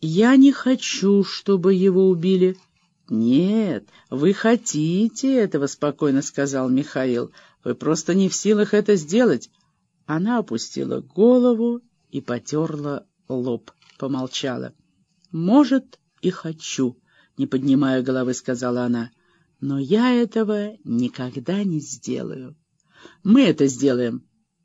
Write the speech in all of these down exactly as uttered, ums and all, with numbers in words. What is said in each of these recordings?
Я не хочу, чтобы его убили. Нет, вы хотите этого, спокойно сказал Михаил. Вы просто не в силах это сделать. Она опустила голову и потерла лоб, помолчала. Может, и хочу, не поднимая головы, сказала она. Но я этого никогда не сделаю. Мы это сделаем.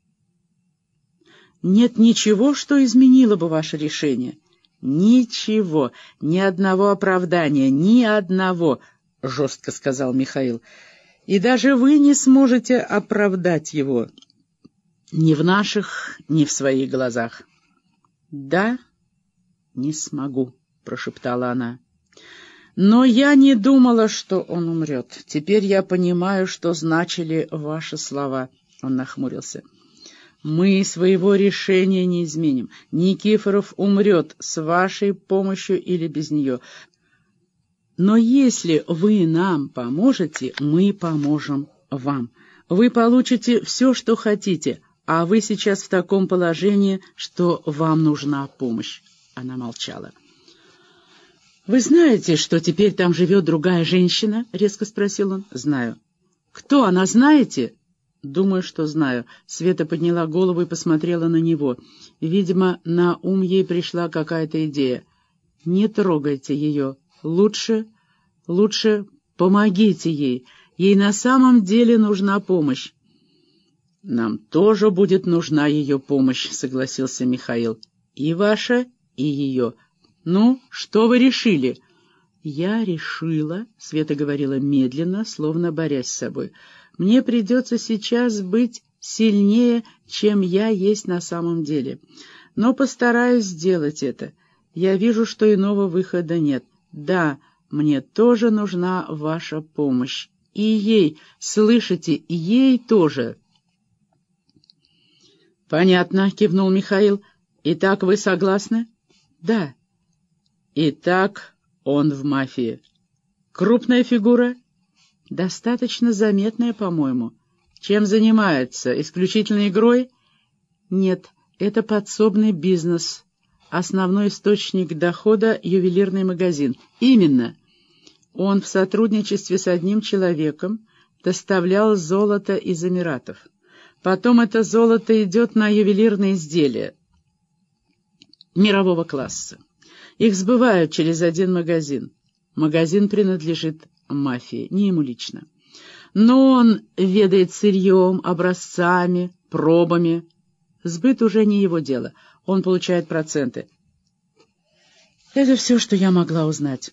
Нет ничего, что изменило бы ваше решение. Ничего, ни одного оправдания, ни одного, — жестко сказал Михаил. И даже вы не сможете оправдать его. Ни в наших, ни в своих глазах. Да, не смогу, — прошептала она. Но я не думала, что он умрет. Теперь я понимаю, что значили ваши слова. Он нахмурился. Мы своего решения не изменим. Никифоров умрет с вашей помощью или без нее. Но если вы нам поможете, мы поможем вам. Вы получите все, что хотите, а вы сейчас в таком положении, что вам нужна помощь. Она молчала. «Вы знаете, что теперь там живет другая женщина?» — резко спросил он. «Знаю». «Кто она, знаете?» «Думаю, что знаю». Света подняла голову и посмотрела на него. Видимо, на ум ей пришла какая-то идея. «Не трогайте ее. Лучше, лучше помогите ей. Ей на самом деле нужна помощь». «Нам тоже будет нужна ее помощь», — согласился Михаил. «И ваша, и ее. Ну, что вы решили?» «Я решила», — Света говорила медленно, словно борясь с собой, — «мне придется сейчас быть сильнее, чем я есть на самом деле. Но постараюсь сделать это. Я вижу, что иного выхода нет. Да, мне тоже нужна ваша помощь. И ей, слышите, ей тоже». «Понятно», — кивнул Михаил. «Итак, вы согласны?» «Да». «Итак, он в мафии. Крупная фигура?» «Достаточно заметная, по-моему. Чем занимается? Исключительно игрой?» «Нет, это подсобный бизнес. Основной источник дохода — ювелирный магазин». «Именно. Он в сотрудничестве с одним человеком доставлял золото из Эмиратов. Потом это золото идет на ювелирные изделия мирового класса. Их сбывают через один магазин. Магазин принадлежит мафии, не ему лично. Но он ведает сырьем, образцами, пробами. Сбыт уже не его дело. Он получает проценты. Это все, что я могла узнать».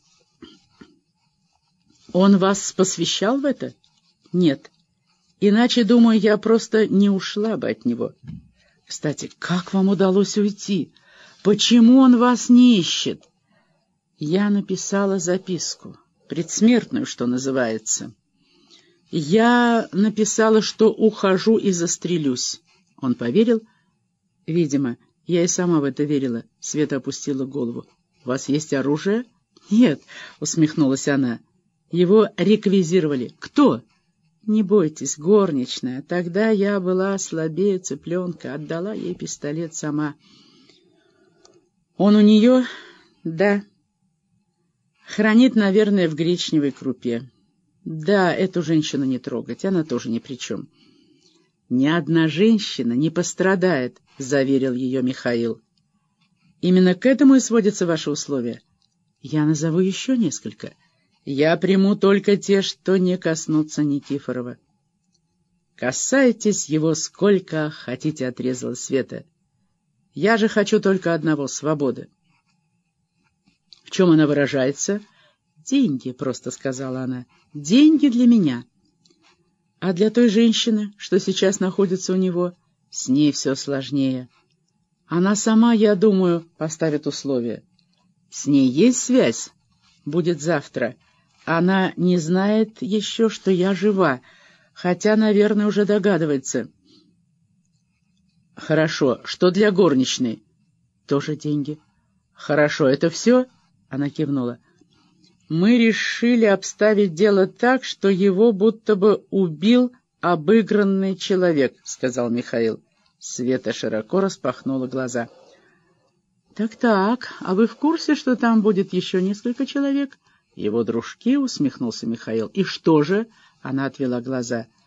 «Он вас посвящал в это?» «Нет. Иначе, думаю, я просто не ушла бы от него». «Кстати, как вам удалось уйти? Почему он вас не ищет?» «Я написала записку. Предсмертную, что называется. Я написала, что ухожу и застрелюсь». Он поверил? «Видимо. Я и сама в это верила». Света опустила голову. «У вас есть оружие?» «Нет», — усмехнулась она. «Его реквизировали». «Кто?» «Не бойтесь, горничная. Тогда я была слабее цыпленка. Отдала ей пистолет сама». «Он у нее?» «Да». «Хранит, наверное, в гречневой крупе». «Да, эту женщину не трогать, она тоже ни при чем». «Ни одна женщина не пострадает», — заверил ее Михаил. «Именно к этому и сводятся ваши условия». «Я назову еще несколько». «Я приму только те, что не коснутся Никифорова». «Касайтесь его сколько хотите», — отрезала Света. «Я же хочу только одного — свободы». «В чем она выражается?» «Деньги», — просто сказала она. «Деньги для меня». «А для той женщины, что сейчас находится у него, с ней все сложнее. Она сама, я думаю, поставит условия. С ней есть связь? Будет завтра. Она не знает еще, что я жива, хотя, наверное, уже догадывается». «Хорошо. Что для горничной?» «Тоже деньги». «Хорошо. Это все?» Она кивнула. «Мы решили обставить дело так, что его будто бы убил обыгранный человек», — сказал Михаил. Света широко распахнула глаза. «Так-так, а вы в курсе, что там будет еще несколько человек?» «Его дружки», — усмехнулся Михаил. «И что же?» — она отвела глаза.